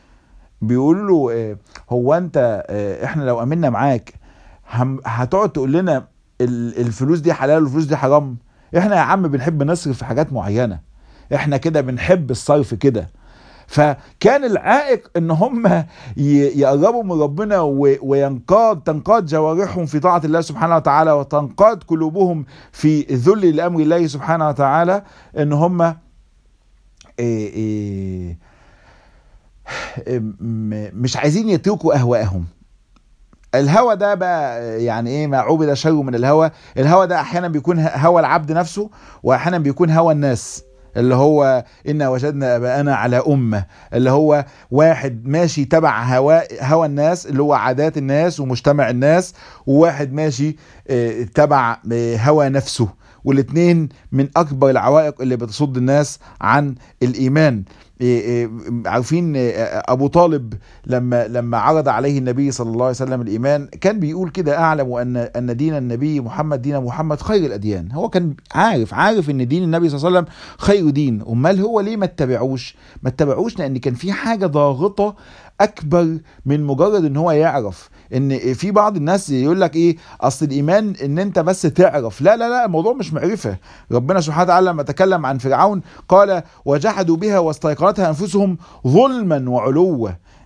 [SPEAKER 1] بيقول له إيه، هو انت إيه احنا لو امنا معاك هتقعد تقول لنا الفلوس دي حلال والفلوس دي حرام؟ احنا يا عم بنحب نصرف في حاجات معينة، احنا كده بنحب الصرف كده. فكان العائق ان هم يقربوا من ربنا وينقاد تنقاد جوارحهم في طاعة الله سبحانه وتعالى وتنقاد قلوبهم في ذل لأمر الله سبحانه وتعالى، ان هم مش عايزين يتركوا اهواءهم. الهوى ده بقى يعني ايه، ما عبد شر من الهوى. الهوى ده احيانا بيكون هوى العبد نفسه، واحيانا بيكون هوى الناس اللي هو إنا وجدنا آباءنا على أمة، اللي هو واحد ماشي تبع هوى هوى الناس اللي هو عادات الناس ومجتمع الناس، وواحد ماشي تبع هوى نفسه. والاثنين من أكبر العوائق اللي بتصد الناس عن الإيمان. عارفين أبو طالب لما لما عرض عليه النبي صلى الله عليه وسلم الإيمان كان بيقول كده أعلم أن أن دين النبي محمد دين محمد خير الأديان. هو كان عارف عارف أن دين النبي صلى الله عليه وسلم خير دين. أمال هو ليه ما اتبعوش؟ ما اتبعوش لأن كان في حاجة ضاغطة أكبر من مجرد ان هو يعرف. ان في بعض الناس يقول لك ايه، اصل الايمان ان انت بس تعرف. لا لا لا، الموضوع مش معرفة. ربنا سبحانه وتعالى لما تكلم عن فرعون قال وجحدوا بها واستيقنتها انفسهم ظلما وعلوا.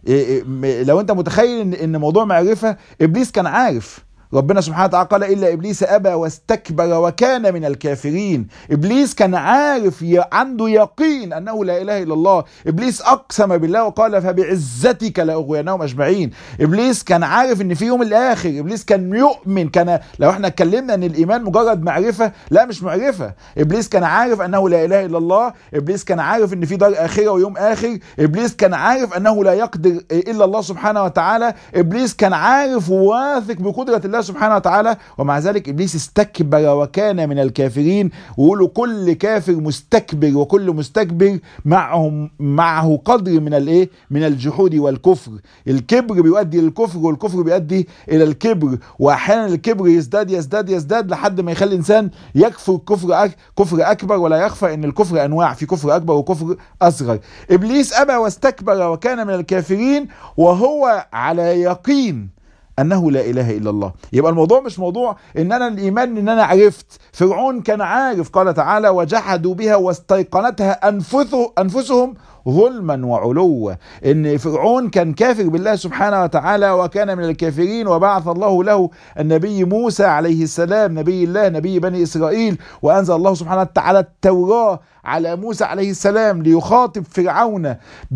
[SPEAKER 1] لو انت متخيل ان ان موضوع معرفة، ابليس كان عارف. ربنا سبحانه وتعالى قال إلا إبليس أبى واستكبر وكان من الكافرين. إبليس كان عارف عنده يقين أنه لا إله إلا الله. إبليس أقسم بالله وقال فبعزتك لأغوينهم أجمعين. إبليس كان عارف أن في يوم الآخر. إبليس كان يؤمن. كان لو احنا اتكلمنا أن الإيمان مجرد معرفة، لا مش معرفة. إبليس كان عارف أنه لا إله إلا الله. إبليس كان عارف أن في دار آخرة ويوم آخر. إبليس كان عارف أنه لا يقدر إلا الله سبحانه وتعالى. إبليس كان عارف وواثق بقدرة الله سبحانه وتعالى، ومع ذلك إبليس استكبر وكان من الكافرين. ويقولوا كل كافر مستكبر وكل مستكبر معه معه قدر من الايه، من الجحود والكفر. الكبر بيؤدي للكفر والكفر بيؤدي الى الكبر، واحيانا الكبر يزداد يزداد يزداد لحد ما يخلي الانسان يكفر كفر أك... كفر اكبر. ولا يخفى ان الكفر انواع، في كفر اكبر وكفر اصغر. ابليس ابى واستكبر وكان من الكافرين وهو على يقين انه لا اله الا الله. يبقى الموضوع مش موضوع ان انا الايمان ان انا عرفت. فرعون كان عارف، قال تعالى وجحدوا بها واستيقنتها انفسه انفسهم ظلما وعلوا. ان فرعون كان كافر بالله سبحانه وتعالى وكان من الكافرين، وبعث الله له النبي موسى عليه السلام نبي الله نبي بني اسرائيل، وانزل الله سبحانه وتعالى التوراة على موسى عليه السلام ليخاطب فرعون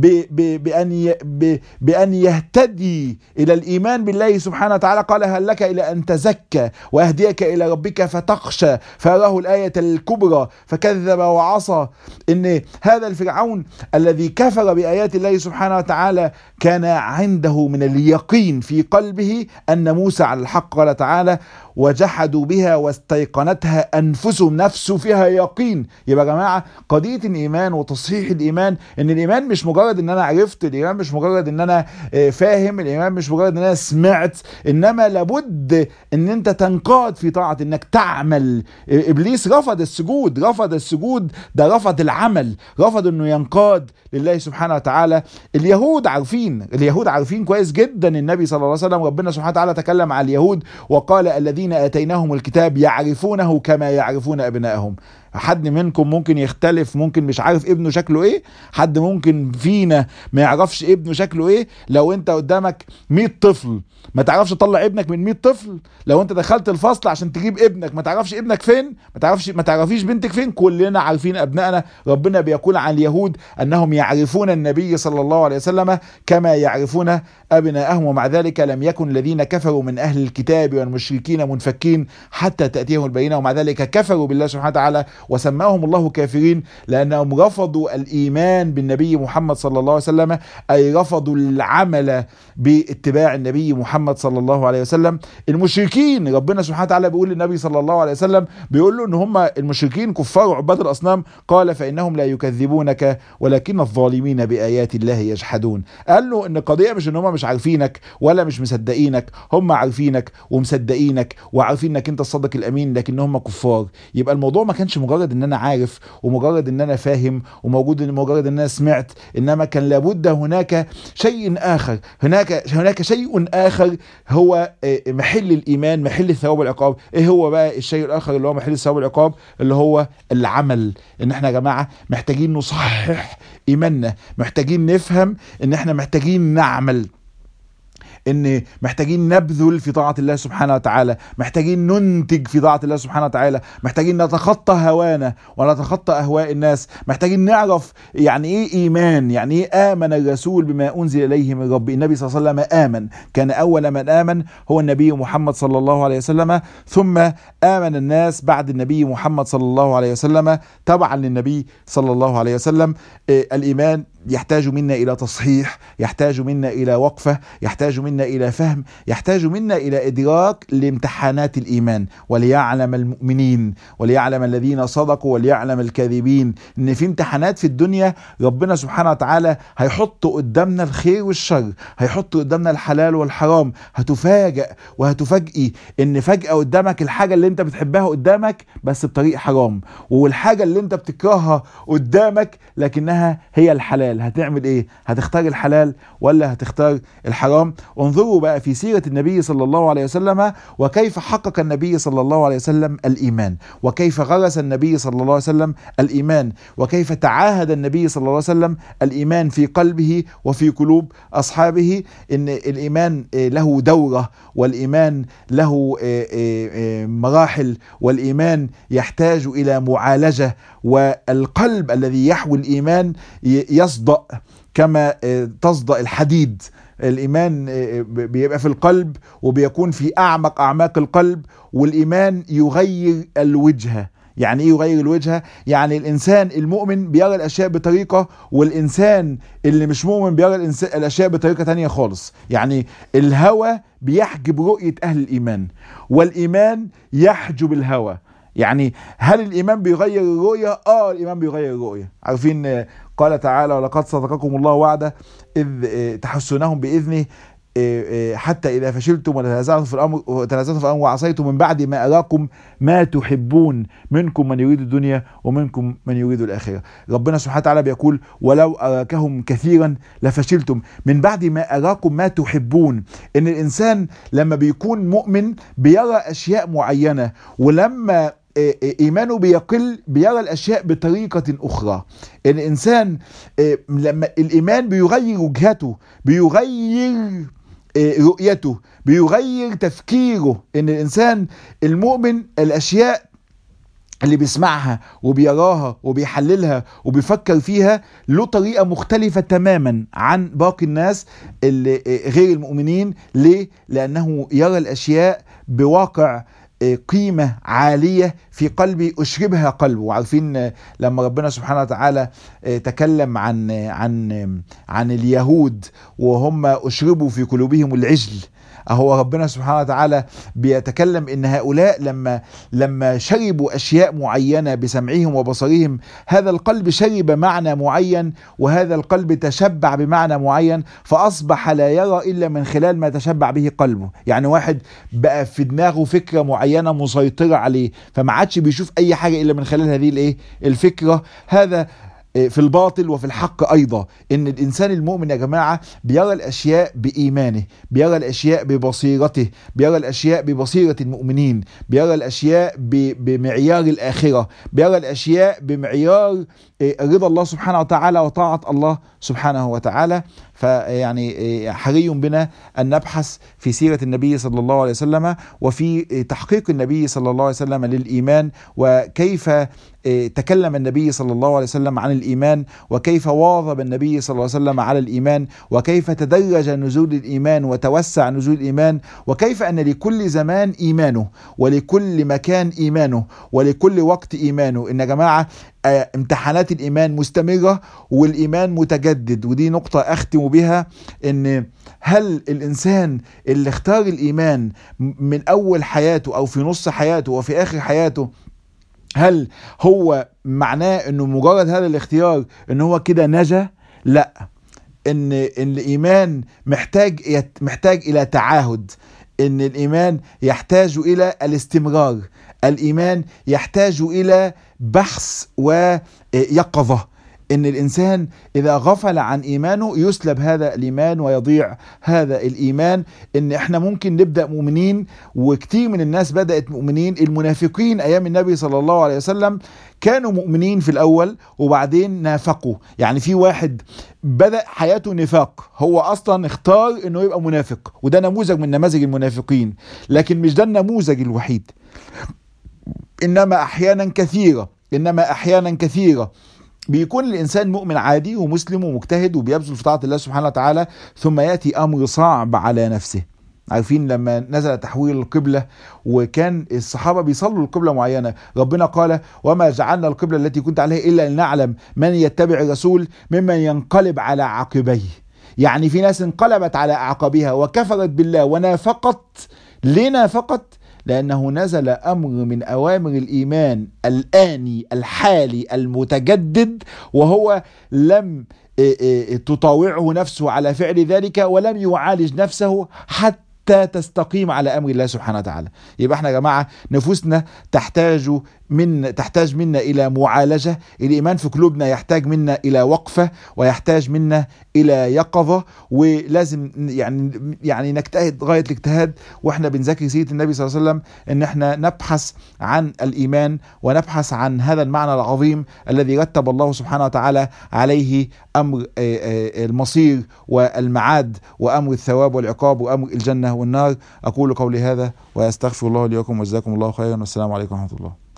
[SPEAKER 1] بأن بأن يهتدي إلى الإيمان بالله سبحانه وتعالى. قال هل لك إلى أن تزكى وأهديك إلى ربك فتخشى، فأراه الآية الكبرى فكذب وعصى. إن هذا الفرعون الذي كفر بآيات الله سبحانه وتعالى كان عنده من اليقين في قلبه أن موسى على الحق. قال تعالى وجحدوا بها واستيقنتها أنفسهم، نفسه فيها يقين. يبقى يا جماعة قضية الإيمان وتصحيح الإيمان، إن الإيمان مش مجرد إن أنا عرفت، الإيمان مش مجرد إن أنا فاهم، الإيمان مش مجرد إن أنا سمعت، إنما لابد إن أنت تنقاد في طاعة، إنك تعمل. إبليس رفض السجود، رفض السجود ده رفض العمل، رفض إنه ينقاد لله سبحانه وتعالى. اليهود عارفين، اليهود عارفين كويس جدا النبي صلى الله عليه وسلم. ربنا سبحانه وتعالى تكلم على اليهود وقال الذين آتيناهم الكتاب يعرفونه كما يعرفون أبنائهم. حد منكم ممكن يختلف، ممكن مش عارف ابنه شكله ايه، حد ممكن فينا ما يعرفش ابنه شكله ايه. لو انت قدامك مية طفل ما تعرفش تطلع ابنك من مية طفل، لو انت دخلت الفصل عشان تجيب ابنك ما تعرفش ابنك فين، ما تعرفش ما تعرفيش بنتك فين. كلنا عارفين ابنائنا. ربنا بيقول عن اليهود انهم يعرفون النبي صلى الله عليه وسلم كما يعرفون ابنائهم، ومع ذلك لم يكن الذين كفروا من اهل الكتاب والمشركين منفكين حتى تأتيهم البينة، ومع ذلك كفروا بالله سبحانه وتعالى وسماهم الله كافرين لأنهم رفضوا الإيمان بالنبي محمد صلى الله عليه وسلم، أي رفضوا العمل باتباع النبي محمد صلى الله عليه وسلم. المشركين ربنا سبحانه وتعالى بيقول للنبي صلى الله عليه وسلم، بيقول له إن هم المشركين كفار وعباد الأصنام، قال فإنهم لا يكذبونك ولكن الظالمين بآيات الله يجحدون. قال له إن القضية مش إن هم مش عارفينك ولا مش مصدقينك، هم عارفينك ومصدقينك وعارفين إنك أنت الصادق الأمين، لكن هم كفار. يبقى الموضوع ما كانش مجرد ان انا عارف ومجرد ان انا فاهم وموجود مجرد ان انا سمعت، انما كان لابد هناك شيء اخر، هناك هناك شيء اخر هو محل الايمان، محل الثواب والعقاب. ايه هو بقى الشيء الاخر اللي هو محل الثواب والعقاب؟ اللي هو العمل. ان احنا يا جماعه محتاجين نصحح ايماننا، محتاجين نفهم ان احنا محتاجين نعمل، ان محتاجين نبذل في طاعة الله سبحانه وتعالى، محتاجين ننتج في طاعة الله سبحانه وتعالى، محتاجين نتخطى هوانا ونتخطى اهواء الناس، محتاجين نعرف يعني ايه ايمان، يعني ايه امن الرسول بما انزل اليه من ربه. النبي صلى الله عليه وسلم امن، كان اول من امن هو النبي محمد صلى الله عليه وسلم، ثم امن الناس بعد النبي محمد صلى الله عليه وسلم تبعا للنبي صلى الله عليه وسلم. الايمان يحتاج منا إلى تصحيح، يحتاج منا إلى وقفة، يحتاج منا إلى فهم، يحتاج منا إلى إدراك لامتحانات الإيمان، وليعلم المؤمنين وليعلم الذين صدقوا وليعلم الكاذبين. إن في امتحانات في الدنيا ربنا سبحانه وتعالى هيحط قدامنا الخير والشر، هيحط قدامنا الحلال والحرام. هتفاجأ وهتفاجئي إن فجأة قدامك الحاجة اللي أنت بتحبها قدامك بس بطريق حرام، والحاجة اللي أنت بتكرهها قدامك لكنها هي الحلال. هتعمل ايه؟ هتختار الحلال ولا هتختار الحرام؟ انظروا بقى في سيرة النبي صلى الله عليه وسلم، وكيف حقق النبي صلى الله عليه وسلم الإيمان، وكيف غرس النبي صلى الله عليه وسلم الإيمان، وكيف تعاهد النبي صلى الله عليه وسلم الإيمان في قلبه وفي قلوب أصحابه. إن الإيمان له دورة، والإيمان له مراحل، والإيمان يحتاج إلى معالجة، والقلب الذي يحوي الإيمان يصدأ كما تصدأ الحديد. الإيمان بيبقى في القلب وبيكون في أعمق أعماق القلب، والإيمان يغير الوجهة. يعني ايه يغير الوجهة؟ يعني الانسان المؤمن بيرى الاشياء بطريقة، والانسان اللي مش مؤمن بيرى الاشياء بطريقة تانية خالص. يعني الهوى بيحجب رؤية اهل الايمان، والايمان يحجب الهوى. يعني هل الايمان بيغير الرؤية؟ اه الايمان بيغير الرؤية. عارفين قال تعالى ولقد صدقكم الله وعده اذ تحسونهم باذنه حتى إذا فشلتم وتنازعتم في الأمر وتنازعتم في الأمر وعصيتم من بعد ما أراكم ما تحبون منكم من يريد الدنيا ومنكم من يريد الآخرة. ربنا سبحانه وتعالى بيقول ولو أراكهم كثيرا لفشلتم من بعد ما أراكم ما تحبون. إن الإنسان لما بيكون مؤمن بيرى أشياء معينة، ولما إيمانه بيقل بيرى الأشياء بطريقة أخرى. الإنسان لما الإيمان بيغير وجهته، بيغير رؤيته، بيغير تفكيره. إن الإنسان المؤمن الأشياء اللي بيسمعها وبيراها وبيحللها وبيفكر فيها له طريقة مختلفة تماما عن باقي الناس اللي غير المؤمنين. ليه؟ لأنه يرى الأشياء بواقع قيمة عالية في قلبي أشربها قلبه. وعارفين لما ربنا سبحانه وتعالى تكلم عن عن عن اليهود وهم أشربوا في قلوبهم العجل، هو ربنا سبحانه وتعالى بيتكلم ان هؤلاء لما لما شربوا اشياء معينة بسمعهم وبصرهم، هذا القلب شرب معنى معين وهذا القلب تشبع بمعنى معين، فاصبح لا يرى الا من خلال ما تشبع به قلبه. يعني واحد بقى في دماغه فكرة معينة مسيطرة عليه، فما عادش بيشوف اي حاجة الا من خلال هذه الايه الفكرة. هذا في الباطل وفي الحق أيضا. إن الإنسان المؤمن يا جماعة بيرى الأشياء بإيمانه، بيرى الأشياء ببصيرته، بيرى الأشياء ببصيرة المؤمنين، بيرى الأشياء بمعيار الآخرة، بيرى الأشياء بمعيار رضا الله سبحانه وتعالى وطاعة الله سبحانه وتعالى. فيعني حري بنا أن نبحث في سيرة النبي صلى الله عليه وسلم وفي تحقيق النبي صلى الله عليه وسلم للإيمان، وكيف تكلم النبي صلى الله عليه وسلم عن الإيمان، وكيف واظب النبي صلى الله عليه وسلم على الإيمان، وكيف تدرج نزول الإيمان وتوسع نزول الإيمان، وكيف أن لكل زمان إيمانه ولكل مكان إيمانه ولكل وقت إيمانه. إن يا جماعة امتحانات الإيمان مستمرة والإيمان متجدد. ودي نقطة أختم بها، إن هل الإنسان اللي اختار الإيمان من أول حياته أو في نص حياته وفي آخر حياته، هل هو معناه إنه مجرد هذا الاختيار إنه هو كده نجا؟ لا، إن إن الإيمان محتاج محتاج إلى تعاهد، إن الإيمان يحتاج إلى الاستمرار، الإيمان يحتاج إلى بحث ويقظة. إن الإنسان إذا غفل عن إيمانه يسلب هذا الإيمان ويضيع هذا الإيمان. إن إحنا ممكن نبدأ مؤمنين، وكتير من الناس بدأت مؤمنين. المنافقين أيام النبي صلى الله عليه وسلم كانوا مؤمنين في الأول وبعدين نافقوا. يعني في واحد بدأ حياته نفاق، هو أصلا اختار إنه يبقى منافق، وده نموذج من نماذج المنافقين، لكن مش ده النموذج الوحيد. إنما أحيانا كثيرة إنما أحيانا كثيرة بيكون الإنسان مؤمن عادي ومسلم ومجتهد وبيبذل في طاعة الله سبحانه وتعالى، ثم يأتي أمر صعب على نفسه. عارفين لما نزل تحويل القبلة وكان الصحابة بيصلوا القبلة معينة، ربنا قال وما جعلنا القبلة التي كنت عليها إلا لنعلم من يتبع الرسول ممن ينقلب على عقبيه. يعني في ناس انقلبت على أعقابها وكفرت بالله ونافقت. ليه نافقت؟ لأنه نزل أمر من أوامر الإيمان الآني الحالي المتجدد، وهو لم تطاوعه نفسه على فعل ذلك ولم يعالج نفسه حتى تستقيم على أمر الله سبحانه وتعالى. يبقى احنا يا جماعة نفوسنا تحتاج من تحتاج منا إلى معالجة. الإيمان في قلوبنا يحتاج منا إلى وقفة ويحتاج منا إلى يقظة، ولازم يعني يعني نجتهد غاية الاجتهاد واحنا بنذاكر سيرة النبي صلى الله عليه وسلم، ان احنا نبحث عن الإيمان ونبحث عن هذا المعنى العظيم الذي رتب الله سبحانه وتعالى عليه أمر المصير والمعاد وأمر الثواب والعقاب وأمر الجنة والنار. أقول قولي هذا وأستغفر الله لي ولكم وجزاكم الله خيرا، والسلام عليكم ورحمة الله.